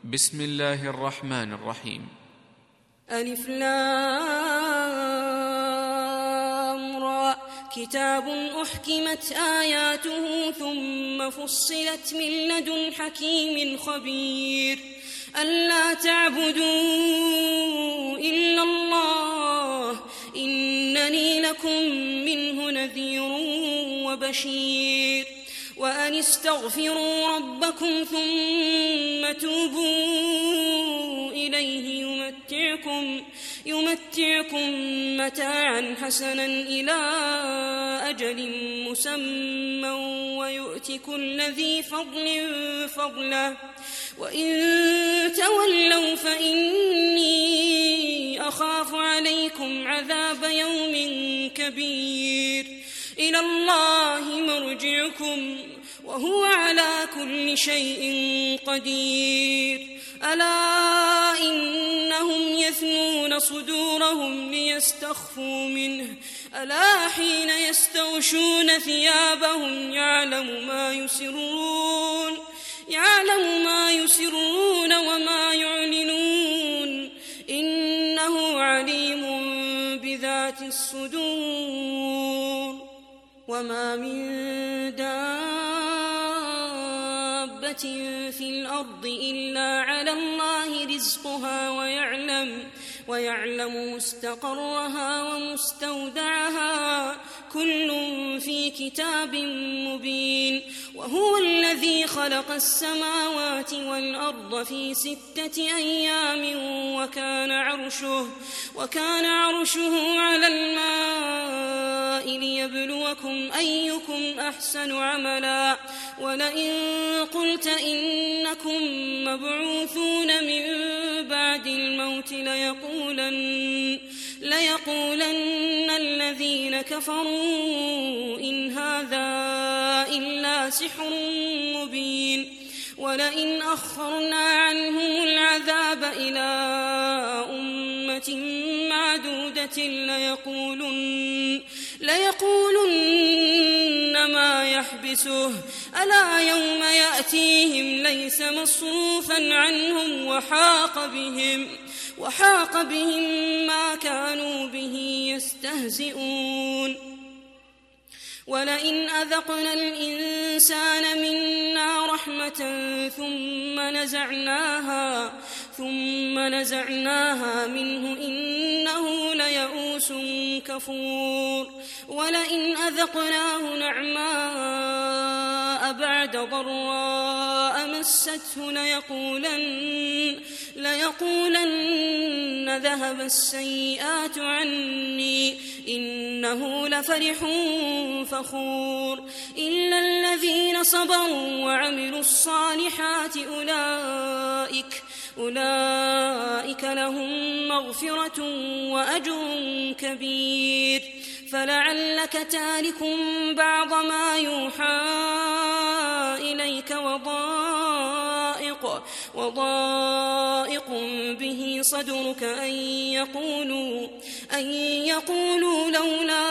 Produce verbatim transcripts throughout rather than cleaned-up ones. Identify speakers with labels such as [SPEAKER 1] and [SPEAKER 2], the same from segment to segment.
[SPEAKER 1] بسم الله الرحمن الرحيم.
[SPEAKER 2] ألف لام را، كتاب أحكمت آياته ثم فصلت من لدن حكيم خبير، ألا تعبدوا إلا الله إنني لكم منه نذير وبشير، وأن استغفروا ربكم ثم توبوا إليه يمتعكم, يمتعكم متاعا حسنا إلى أجل مسمى ويؤت كل ذي فضل فضله، وإن تولوا فإني أخاف عليكم عذاب يوم كبير، إلى الله مرجعكم وهو على كل شيء قدير، ألا إنهم يثنون صدورهم ليستخفوا منه، ألا حين يستغشون ثيابهم يعلم ما يسرون يعلم ما يسرون وما يعلنون، إنه عليم بذات الصدور. وما من دابة في الأرض إلا على الله رزقها ويعلم, ويعلم مستقرها ومستودعها، كل في كتاب مبين. وهو الذي خلق السماوات والأرض في ستة أيام وكان عرشه, وكان عرشه على الماء ليبلوكم أيكم أحسن عملا، ولئن قلت إنكم مبعوثون من بعد الموت ليقولن, ليقولن الذين كفروا إن هذا إلا سحر مبين، ولئن أخرنا عنهم العذاب إلى أمة معدودة ليقولن, ليقولن ما يحبسه، ألا يوم يأتيهم ليس مصروفا عنهم وحاق بهم, وحاق بهم ما كانوا به يستهزئون. ولئن أذقنا الإنسان منا رحمة ثم نزعناها, ثم نزعناها منه إنه ليئوس كفور. ولئن أذقناه نعماء بعد ضراء مسته ليقولن, ليقولن ذهب السيئات عني إنه لفرح فخور. إلا الذين صبروا وعملوا الصالحات أولئك, أولئك لهم مغفرة وأجر كبير. فلعلك تارك بعض ما يوحى إليك وضائق, وضائق به صدرك أن يقولوا, أن يقولوا لولا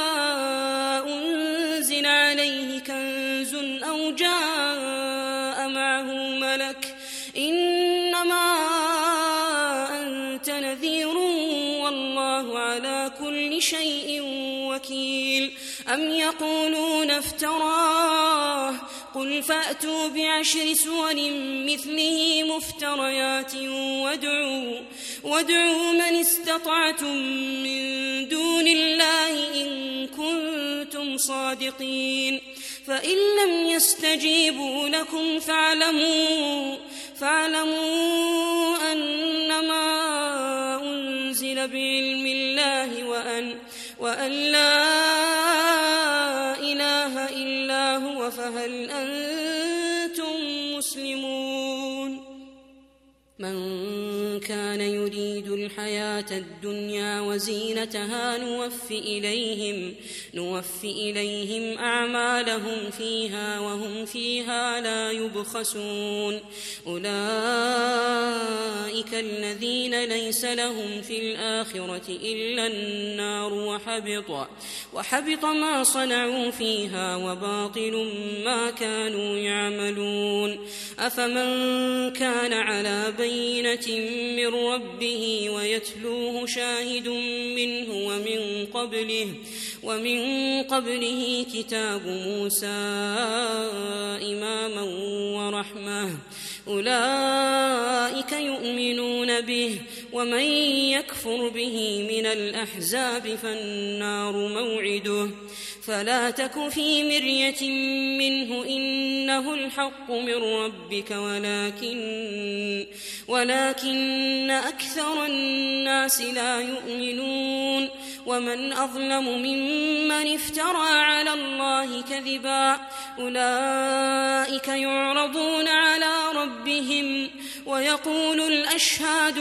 [SPEAKER 2] أنزل عليه كنز أو جاء معه ملك، إنما أنت نذير والله على كل شيء وكيل. أم يقولون افتراه، قل فأتوا بعشر سور مثله مفتريات وادعوا, وادعوا من استطعتم من دون الله إن كنتم صادقين. فإن لم يستجيبوا لكم فاعلموا, فاعلموا أنما أنزل بعلم الله وأن, وأن لا إله إلا هو، فهل أنتم مسلمون؟ من كان يريد الحياة الدنيا وزينتها نوف إليهم, نوف إليهم أعمالهم فيها وهم فيها لا يبخسون. أولئك أولئك الذين ليس لهم في الآخرة إلا النار وحبط, وحبط ما صنعوا فيها وباطل ما كانوا يعملون. أفمن كان على بينة من ربه ويتلوه شاهد منه ومن قبله, ومن قبله كتاب موسى إماما ورحمة أولئك يؤمنون به، ومن يكفر به من الأحزاب فالنار موعده. فلا تك في مرية منه إنه الحق من ربك ولكن, ولكن أكثر الناس لا يؤمنون. ومن أظلم ممن افترى على الله كذبا أولئك يعرضون على ربهم ويقول الأشهاد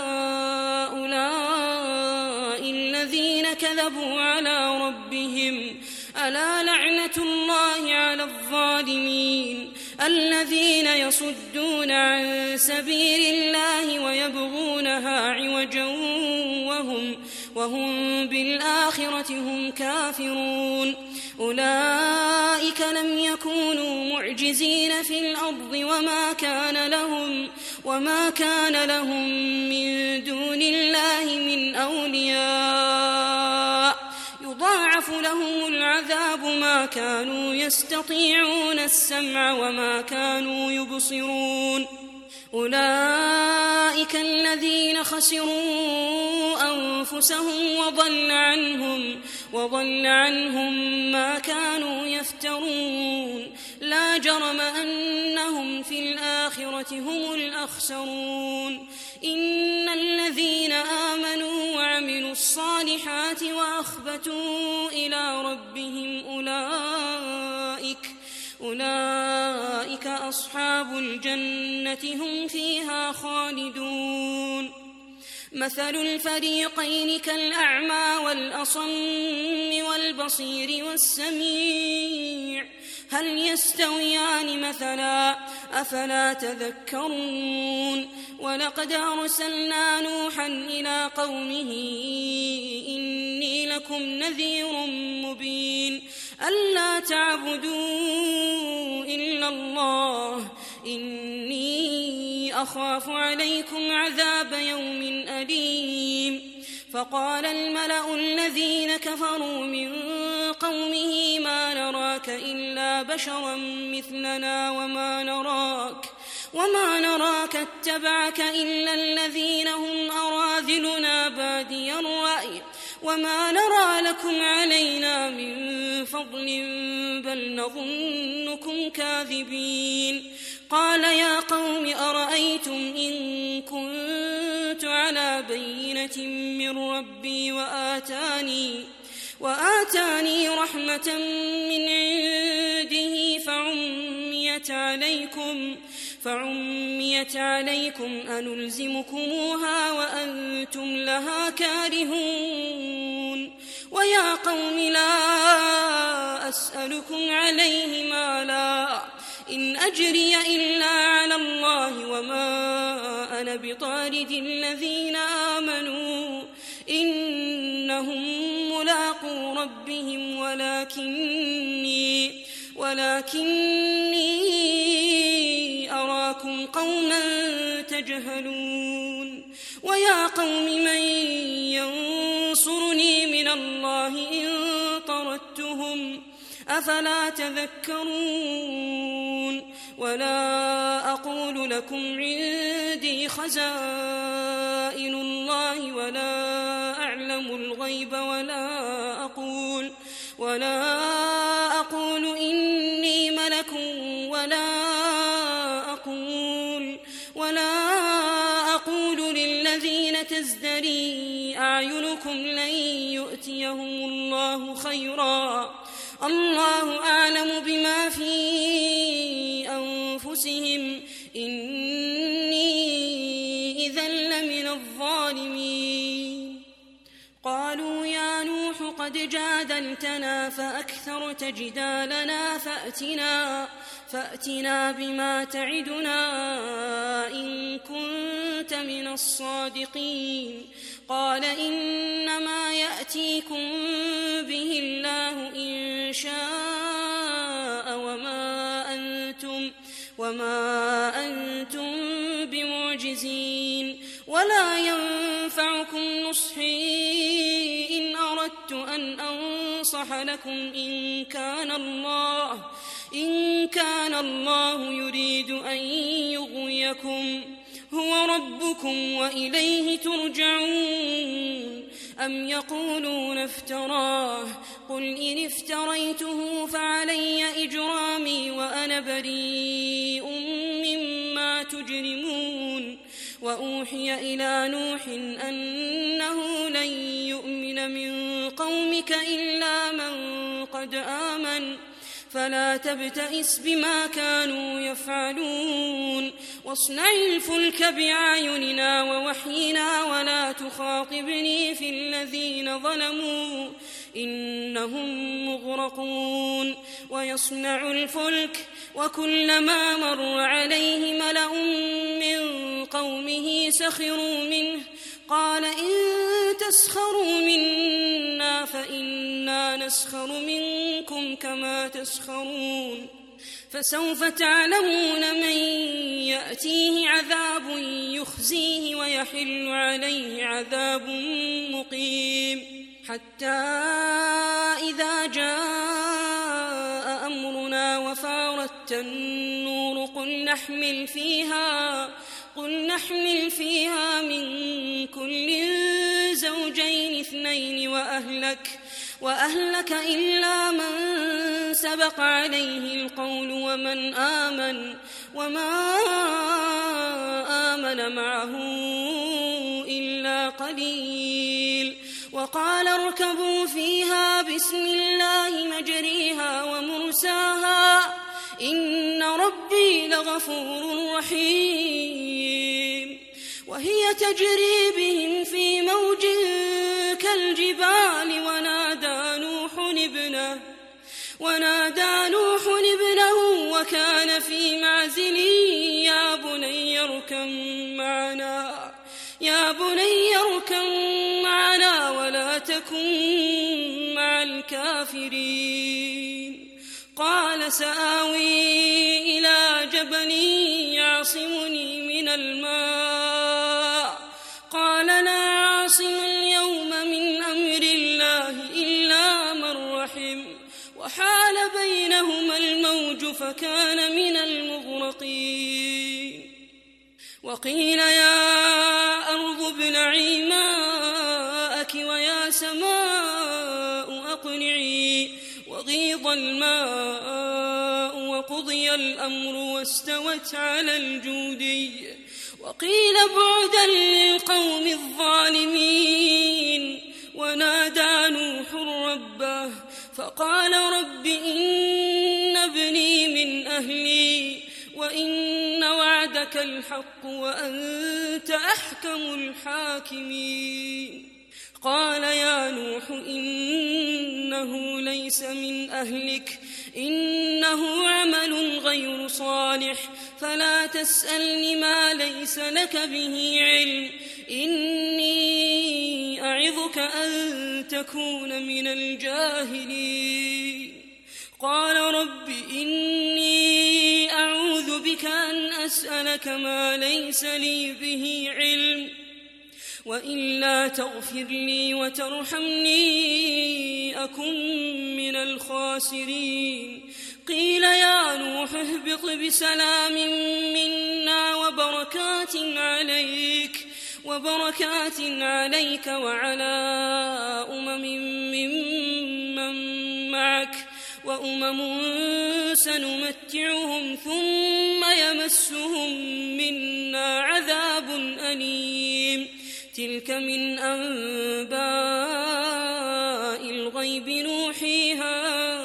[SPEAKER 2] هؤلاء الذين كذبوا على ربهم ألا لعنة الله على الظالمين الذين يصدون عن سبيل الله ويبغونها عوجا وهم, وهم بالآخرة هم كافرون. أولئك لم يكونوا معجزين في الأرض وما كان لهم, وما كان لهم من دون الله من أولياء يضاعف لهم العذاب ما كانوا يستطيعون السمع وما كانوا يبصرون. أولئك الذين خسروا أنفسهم وضل عنهم, وضل عنهم ما كانوا يفترون. لا جرم أنهم في الآخرة هم الأخسرون. إن الذين آمنوا وعملوا الصالحات وأخبتوا إلى ربهم أولئك أولئك أصحاب الجنة هم فيها خالدون. مثل الفريقين كالأعمى والأصم والبصير والسميع هل يستويان مثلا أفلا تذكرون. ولقد أرسلنا نوحا إلى قومه إني لكم نذير مبين ألا تعبدوا إلا الله إني أخاف عليكم عذاب يوم أليم. فقال الملأ الذين كفروا من قومه ما نراك إلا بشرا مثلنا وما نراك وما نراك اتبعك إلا الذين هم أراذلنا بادي الرأي وما نرى لكم علينا من فضل بل نظنكم كاذبين. قال يا قوم أرأيتم إن كنت على بينة من ربي وآتاني, وآتاني رحمة من عنده فعميت عليكم, فعميت عليكم أنلزمكموها وأنتم لها كارهون. ويا قوم لا أسألكم عليه مالا إن أجري إلا على الله وما أنا بطارد الذين آمنوا إنهم ملاقو ربهم ولكني, ولكني أراكم قوما تجهلون. ويا قوم من ينصرني من الله إن طردتهم أفلا تذكرون. ولا أقول لكم عندي خزائن الله ولا أعلم الغيب ولا أقول, ولا أقول إني ملك ولا أقول, ولا أقول للذين تزدري أعينكم لن يؤتيهم الله خيرا الله أعلم بما في أنفسهم إني إذا لمن الظالمين. قالوا يا نوح قد جادلتنا فأكثرت جدالنا فأتنا, فأتنا بما تعدنا إن كنت لمن الصادقين. قال إنما يأتيكم به الله إن شاء وما أنتم, وما أنتم بمعجزين. ولا ينفعكم نصحي إن أردت أن أنصح لكم إن كان الله إن كان الله يريد أن يغويكم هو ربكم وإليه ترجعون. أم يقولون افتراه قل إن افتريته فعلي إجرامي وأنا بريء مما تجرمون. وأوحي إلى نوح أنه لن يؤمن من قومك إلا من قد آمن فلا تبتئس بما كانوا يفعلون. واصنع الفلك بأعيننا ووحينا ولا تخاطبني في الذين ظلموا إنهم مغرقون. ويصنع الفلك وكلما مر عليه ملأ من قومه سخروا منه قال إن تسخروا منا فإنا نسخر منكم كما تسخرون. فسوف تعلمون من يأتيه عذاب يخزيه ويحل عليه عذاب مقيم. حتى إذا جاء أمرنا وفارت النور قل نحمل فيها قل نحمل فيها من كل زوجين اثنين وأهلك وأهلك إلا من سبق عليه القول ومن آمن وما آمن معه إلا قليل. وقال اركبوا فيها بسم الله مجريها ومرساها إن ربي لغفور رحيم. وهي تجري بهم في موج كالجبال ونادى نوح ابنه ونادى نوح ابنه وكان في معزل يا بني اركب معنا يا بني اركب معنا ولا تكن مع الكافرين. قال سآوي إلى جبل يعصمني من الماء قال لا عاصم اليوم من أمر الله إلا من رحم وحال بينهما الموج فكان من المغرقين. وقيل يا أرض ابلعي ماءك ويا سماء أقلعي وغيض الماء وقضي الأمر واستوت على الجودي. وقيل بعدا للقوم الظالمين. ونادى نوح ربه فقال رب إن ابني من أهلي وإن وعدك الحق وأنت أحكم الحاكمين. قال يا نوح إنه ليس من أهلك إنه عمل غير صالح فلا تسألني ما ليس لك به علم إني أعظك أن تكون من الجاهلين. قال رب إني أعوذ بك أن أسألك ما ليس لي به علم وإلا تغفر لي وترحمني أكن من الخاسرين. قيل يا نوح اهبط بسلام منا وبركات عليك وبركات عليك وعلى أمم ممن معك وأمم سنمتعهم ثم يمسهم منا عذاب أليم. تلك من أنباء الغيب نوحيها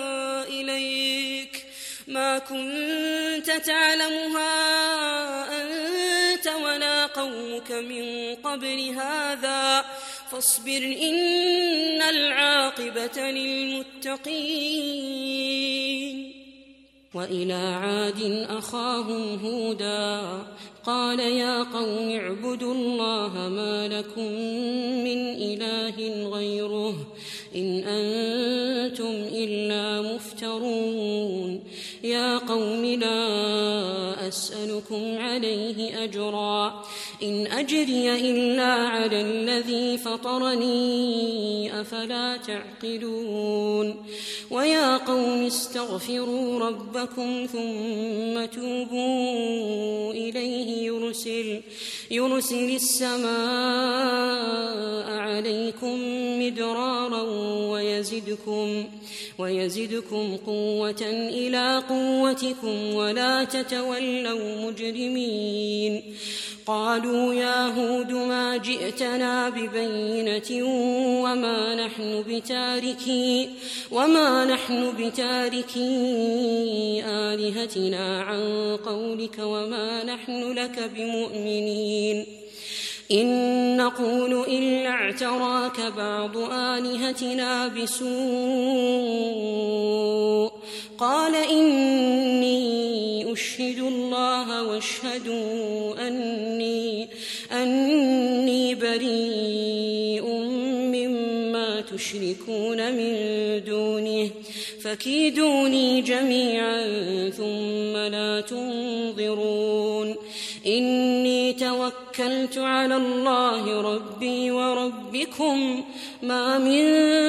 [SPEAKER 2] إليك ما كنت تعلمها أنت ولا قومك من قبل هذا فاصبر إن العاقبة للمتقين. وإلى عاد أخاهم هودا
[SPEAKER 3] قال يا قوم اعبدوا الله ما لكم من إله غيره إن أنتم إلا مفترون يا قوم لا أسألكم عليه أجرا إن أجري إلا على الذي فطرني أفلا تعقلون ويا قوم استغفروا ربكم ثم توبوا إليه يرسل, يرسل السماء عليكم مدرارا ويزدكم, ويزدكم قوة إلى قوتكم ولا تتولوا مجرمين قالوا يا هود ما جئتنا ببينة وما نحن بتاركي وما نحن بتاركي آلهتنا عن قولك وما نحن لك بمؤمنين إن نقول إلا اعتراك بعض آلهتنا بسوء قال إني أشهد الله واشهدوا أني, أني بريء مما تشركون من دونه فكيدوني جميعا ثم لا تنظرون إني توكلت على الله ربي وربكم ما من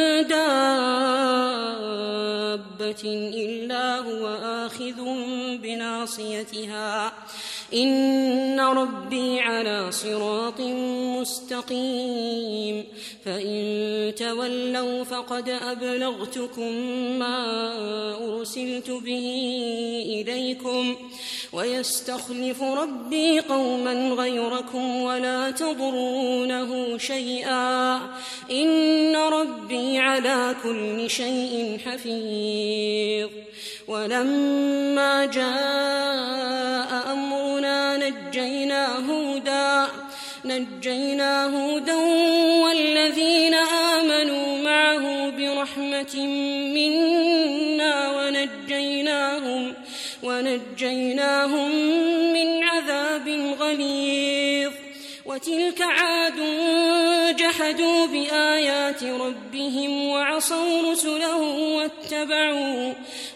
[SPEAKER 3] دابة إلا هو آخذ بناصيتها إن ربي على صراط مستقيم فإن تولوا فقد أبلغتكم ما أرسلت به إليكم ويستخلف ربي قوما غيركم ولا تضرونه شيئا إن ربي على كل شيء حفيظ ولما جاء أمرنا نجينا هودا نجينا هودا والذين آمنوا معه برحمة منا ونجيناهم ونجيناهم من عذاب غليظ وتلك عاد جحدوا بآيات ربهم وعصوا رسله واتبعوا,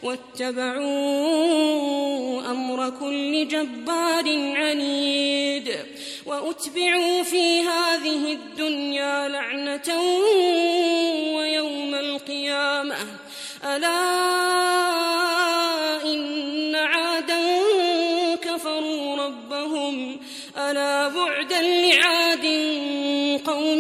[SPEAKER 3] واتبعوا أمر كل جبار عنيد وأتبعوا في هذه الدنيا لعنة ويوم القيامة ألا إن عادا كفروا ربهم ألا بعدا لعاد قوم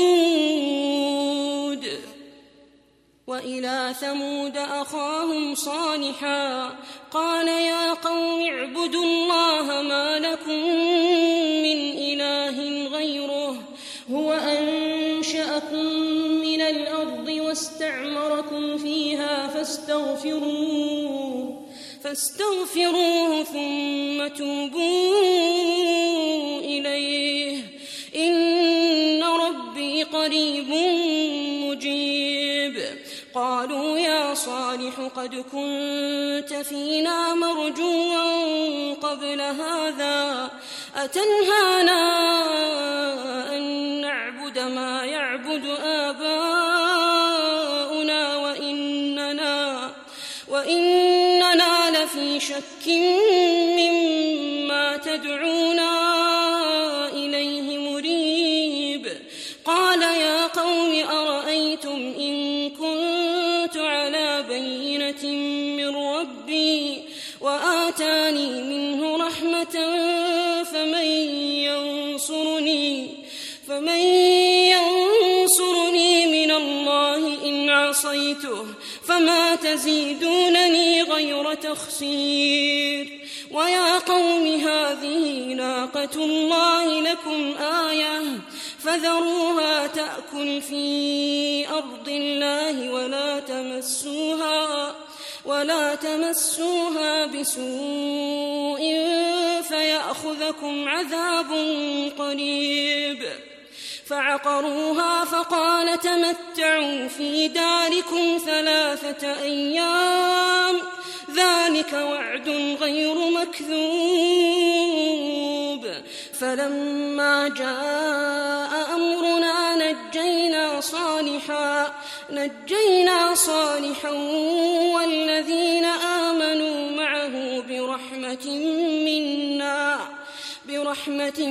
[SPEAKER 3] هود وإلى ثمود أخاهم صالحا قال يا قوم اعبدوا الله ما لكم من إله غيره هو أنشأكم من الأرض واستعمركم فيها فاستغفروه فاستغفروه ثم توبوا إليه إن ربي قريب مجيب قالوا يا صالح قد كنت فينا مرجوا قبل هذا أتنهانا أن نعبد ما يعبد آباؤنا وإننا, وإننا لفي شك مما تدعونا إليه مريب قال يا قوم أرأيتم إن كنت على بينة من ربي وآتاني منه رحمة فمن ينصرني, فمن ينصرني من الله إن عصيته فما تزيدونني غير تخسير ويا قوم هذه ناقة الله لكم آية فذروها تأكل في أرض الله ولا تمسوها ولا تمسوها بسوء فيأخذكم عذاب قريب فعقروها فقال تمتعوا في داركم ثلاثة أيام ذلك وعد غير مكذوب فلما جاء أمرنا نجينا صالحا نجينا صالحا والذين آمنوا معه برحمة منا برحمة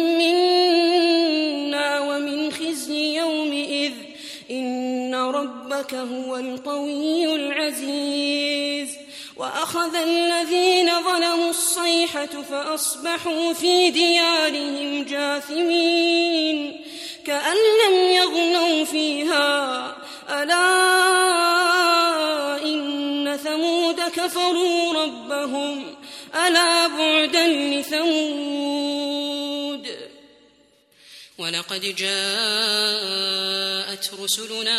[SPEAKER 3] منا ومن خزي يومئذ إن ربك هو القوي العزيز. وأخذ الذين ظلموا الصيحة فأصبحوا في ديارهم جاثمين كأن لم يغنوا فيها ألا إن ثمود كفروا ربهم ألا بعدا لثمود. ولقد جاءت رسلنا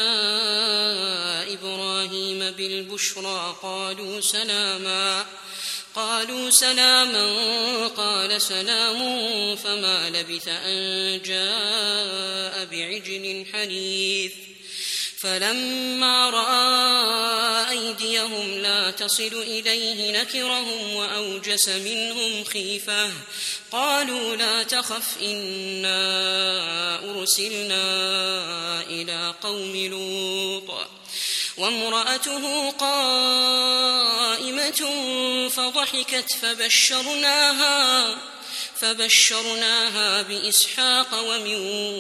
[SPEAKER 3] إبراهيم بالبشرى قالوا سلاما قالوا سلاما قال سلام فما لبث أن جاء بعجل حنيذ. فلما رأى أيديهم لا تصل إليه نكرهم وأوجس منهم خيفة قالوا لا تخف إنا أرسلنا إلى قوم لوط وامرأته قائمة فضحكت فبشرناها فبشرناها بإسحاق ومن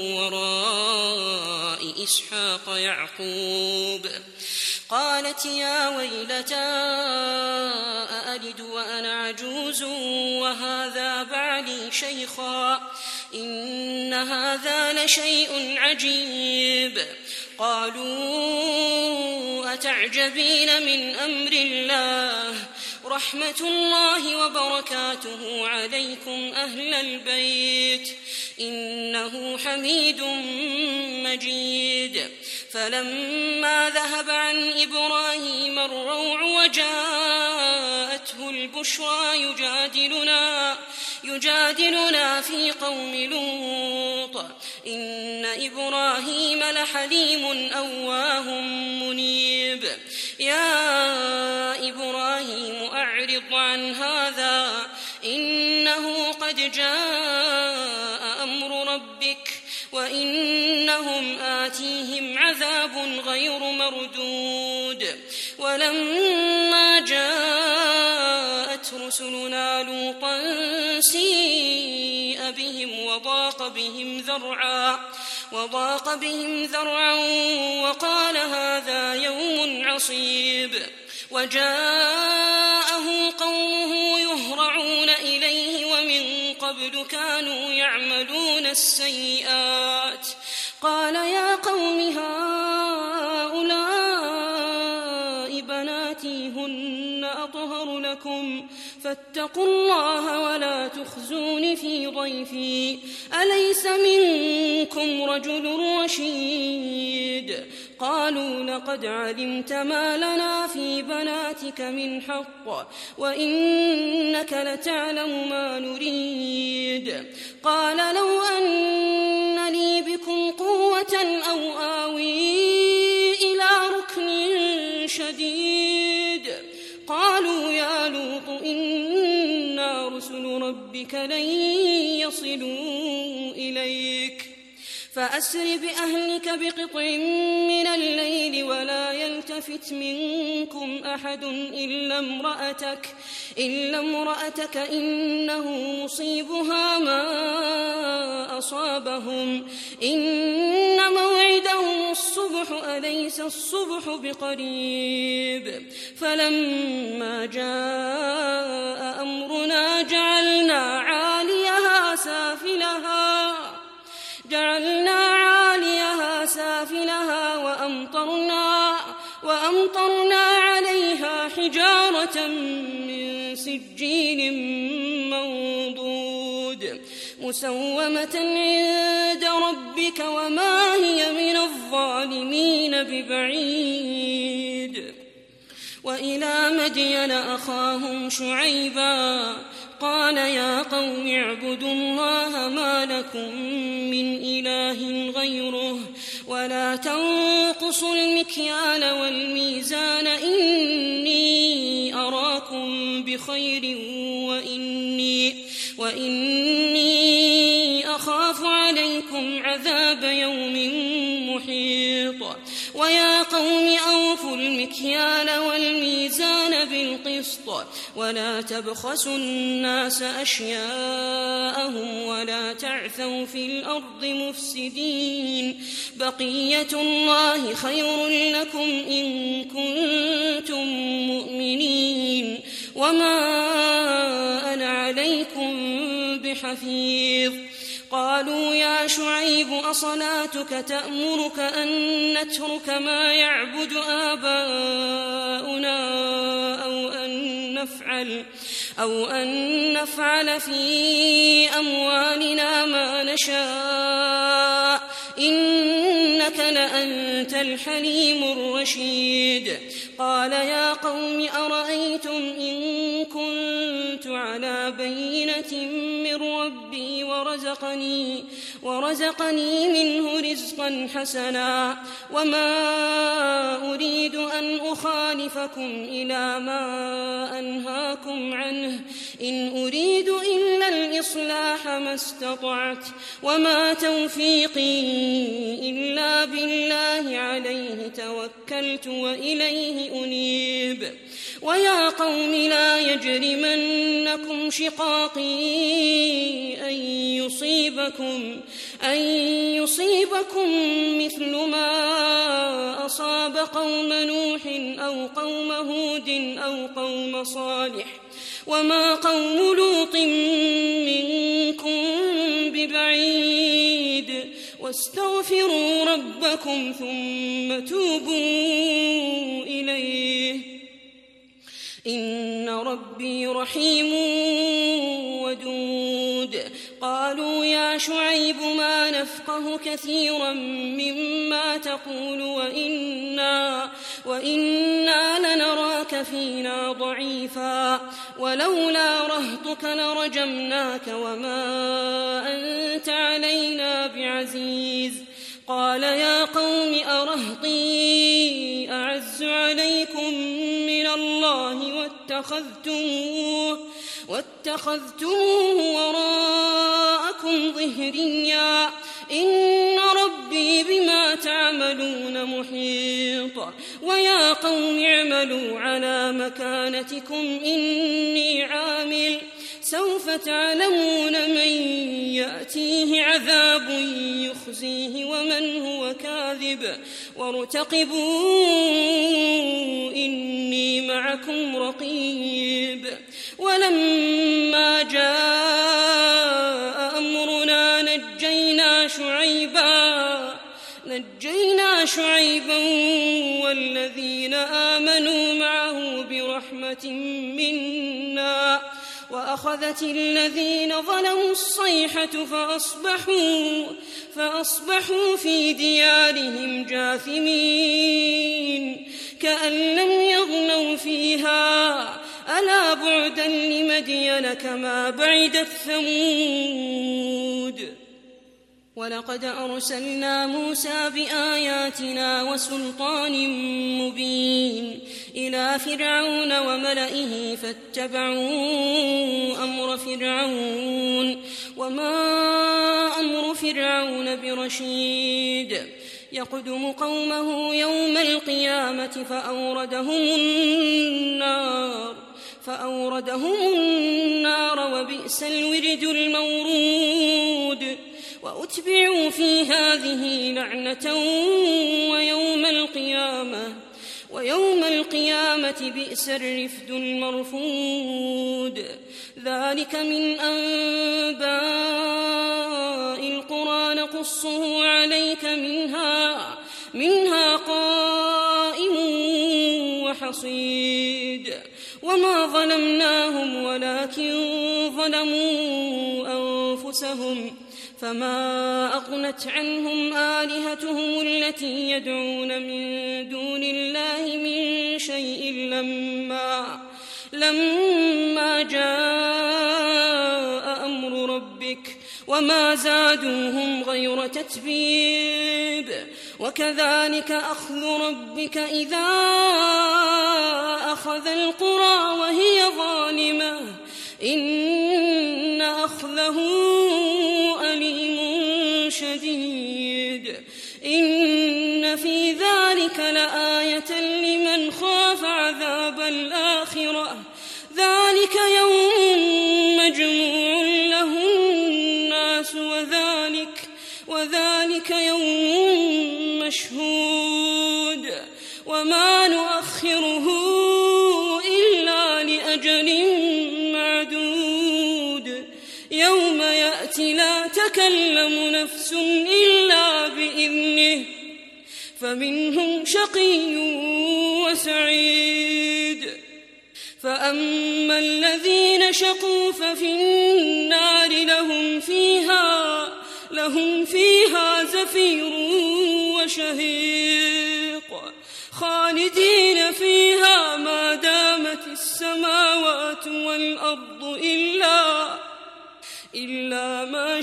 [SPEAKER 3] وراء إسحاق يعقوب. قالت يا ويلتى أألد وأنا عجوز وهذا بعلي شيخا إن هذا لشيء عجيب. قالوا أتعجبين من أمر الله رحمة الله وبركاته عليكم أهل البيت إنه حميد مجيد. فلما ذهب عن إبراهيم الروع وجاءته البشرى يجادلنا يجادلنا في قوم لوط إن إبراهيم لحليم أواه منيب. يا إبراهيم أعرض عن هذا إنه قد جاء أمر ربك وإنهم آتيهم عذاب غير مردود. ولما جاءت رسلنا لوطا سيء بهم وضاق بهم ذرعا وضاق بهم ذرعا وقال هذا يوم عصيب. وجاءه قومه يهرعون إليه ومن قبل كانوا يعملون السيئات قال يا قوم هؤلاء بناتي هن أطهر لكم فاتقوا الله ولا تخزون في ضيفي أليس منكم رجل رشيد. قالوا لقد علمت ما لنا في بناتك من حق وإنك لتعلم ما نريد. قال لو أن لي بكم قوة أو آوي إلى ركن شديد. قالوا يا لوط إنا رسل ربك لن يصلوا إليك فأسر بأهلك بقطع من الليل ولا يلتفت منكم أحد إلا امرأتك إلا امرأتك إنه مصيبها ما أصابهم إن موعدهم الصبح أليس الصبح بقريب. فلما جاء أمرنا جعلنا عاليها سافلها جعلنا عاليها سافلها وأمطرنا وأمطرنا عليها حجارة من سجيل منضود مسومة عند ربك وما هي من الظالمين ببعيد. وإلى مدين أخاهم شعيبا قال يا قوم اعبدوا الله ما لكم من إله غيره ولا تنقصوا المكيال والميزان إني أراكم بخير وإني وإني عليكم عذاب يوم محيط ويا قوم أوفوا المكيال والميزان بالقسط ولا تبخسوا الناس أشياءهم ولا تعثوا في الأرض مفسدين بقية الله خير لكم إن كنتم مؤمنين وما أنا عليكم بحفيظ قالوا يا شعيب أصلاتك تأمرك أن نترك ما يعبد آباؤنا أو أن نفعل أو أن نفعل في أموالنا ما نشاء إنك لأنت الحليم الرشيد قال يا قوم أرأيتم إن كنت على بينة من ربي ورزقني, ورزقني منه رزقا حسنا وما أريد أن أخالفكم إلى ما أنهاكم عنه إن أريد إلا الإصلاح ما استطعت وما توفيقي إلا بالله عليه توكلت وإليه أنيب ويا قوم لا يجرمنكم شقاقي أن يصيبكم, أن يصيبكم مثل ما أصاب قوم نوح أو قوم هود أو قوم صالح وما قوم لوط منكم ببعيد واستغفروا ربكم ثم توبوا إليه إن ربي رحيم ودود قالوا يا شعيب ما نفقه كثيرا مما تقول وإنا, وإنا لنراك فينا ضعيفا ولولا رهطك لرجمناك وما أنت علينا بعزيز قال يا قوم أرهطي أعز عليكم من الله واتخذتموه, واتخذتموه وراءكم ظهريا إن ربي بما تعملون محيط ويا قوم اعملوا على مكانتكم إني عامل سوف تعلمون من يأتيه عذاب يخزيه ومن هو كاذب وارتقبوا إني معكم رقيب ولما جاء أمرنا نجينا شعيبا نجينا شعيبا والذين آمنوا معه برحمة منا وأخذت الذين ظلموا الصيحة فأصبحوا, فأصبحوا في ديارهم جاثمين كأن لم يغنوا فيها ألا بعدا لمدين كما بعدت ثمود ولقد أرسلنا موسى بآياتنا وسلطان مبين إلى فرعون وملئه فاتبعوا أمر فرعون وما أمر فرعون برشيد يقدم قومه يوم القيامة فأوردهم النار فأوردهم النار وبئس الورد المورود وأتبعوا في هذه لعنة ويوم القيامة ويوم القيامة بئس الرفد المرفود ذلك من أنباء القرى نقصه عليك منها, منها قائم وحصيد وما ظلمناهم ولكن ظلموا أنفسهم فما أغنت عنهم آلهتهم التي يدعون من دون الله من شيء لما, لما جاء أمر ربك وما زادوهم غير تتبيب وكذلك أخذ ربك إذا أخذ القرى وهي ظالمة إن أخذه أليم شديد إن في ذلك لآية لمن خاف عذاب الآخرة ذلك يوم مجموع له الناس وذلك, وذلك يوم مشهود وما نؤخره إلا لأجل معدود يوم يأتي لا تكلم نفس إلا بإذنه فمنهم شقي وسعيد فأما الذين شقوا ففي النار لهم فيها, لهم فيها زفير وشهيق خالدين فيها ما دامت السماوات والأرض إلا, إلا ما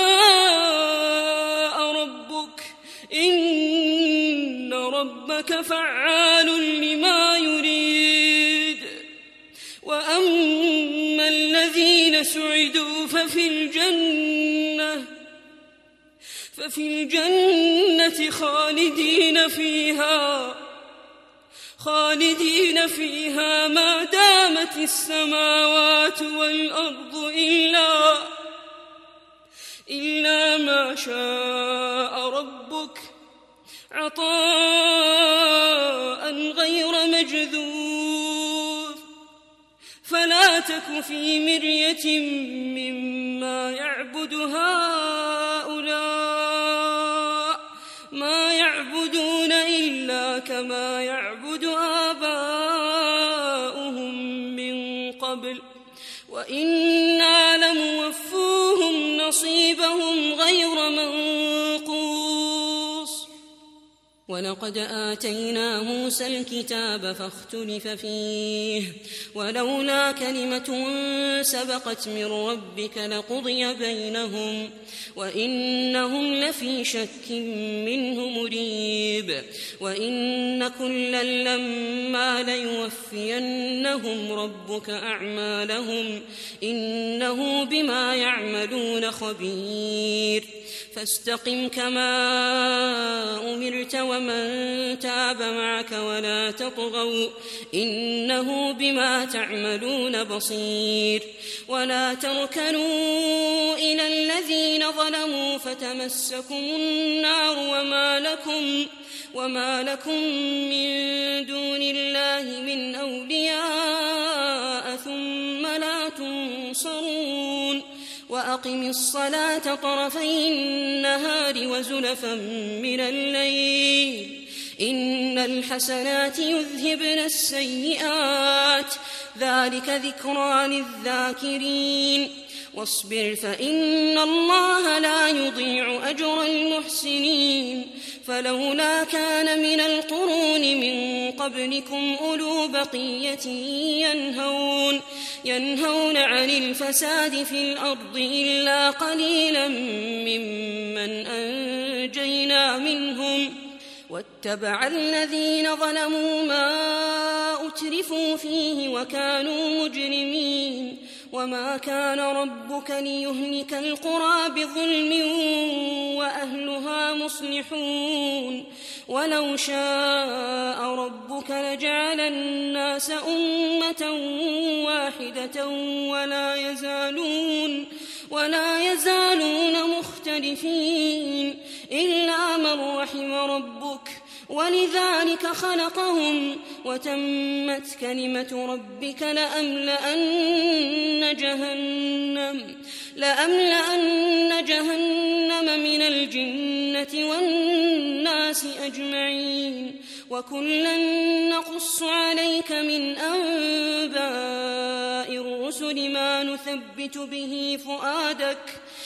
[SPEAKER 3] شاء ربك إن ربك فعال لما يريد وأما الذين سعدوا ففي الجنة ففي الجنة خالدين فيها خالدين فيها ما دامت السماوات والأرض إلا, إلا ما شاء ربك عطاء غير مجذوذ فلا تك في مرية مما يعبد هؤلاء ما يعبدون إلا كما يعبد آباؤهم من قبل وإنا لموفوهم نصيبهم غير منقوص ولقد آتينا موسى الكتاب فاختلف فيه ولولا كلمة سبقت من ربك لقضي بينهم وإنهم لفي شك منه مريب وإن كلا لما ليوفينهم ربك أعمالهم إنه بما يعملون خبير فاستقم كما أمرت ومن تاب معك ولا تطغوا إنه بما تعملون بصير ولا تركنوا إلى الذين ظلموا فتمسكم النار وما لكم, وما لكم من دون الله من أولياء ثم لا تنصرون وأقم الصلاة طرفي النهار وزلفا من الليل إن الحسنات يذهبن السيئات ذلك ذكرى للذاكرين واصبر فإن الله لا يضيع أجر المحسنين فلولا كان من القرون من قبلكم أولو بقية ينهون, ينهون عن الفساد في الأرض إلا قليلا ممن أنجينا منهم واتبع الذين ظلموا ما أترفوا فيه وكانوا مجرمين وما كان ربك ليهلك القرى بظلم وأهلها مصلحون ولو شاء ربك لجعل الناس أمة واحدة ولا يزالون ولا يزالون مختلفين إلا من رحم ربك ولذلك خلقهم وتمت كلمة ربك لأملأن جهنم لأملأن جهنم من الجنة والناس أجمعين وكلا نقص عليك من أنباء الرسل ما نثبت به فؤادك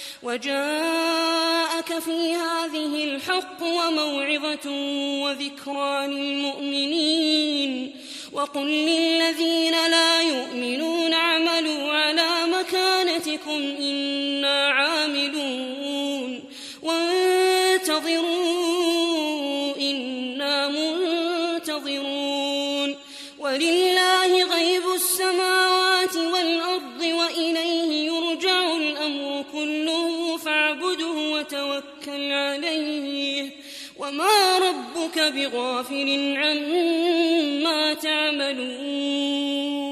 [SPEAKER 3] وجاءك في هذه الحق وموعظة وذكرى للمؤمنين وقل للذين لا يؤمنون اعملوا على مكانتكم إنا عاملون وانتظروا إنا منتظرون ولله غيب السماوات والأرض وإليه يرجع الأمر كله فاعبده وتوكل عليه وما ربك بغافل عما تعملون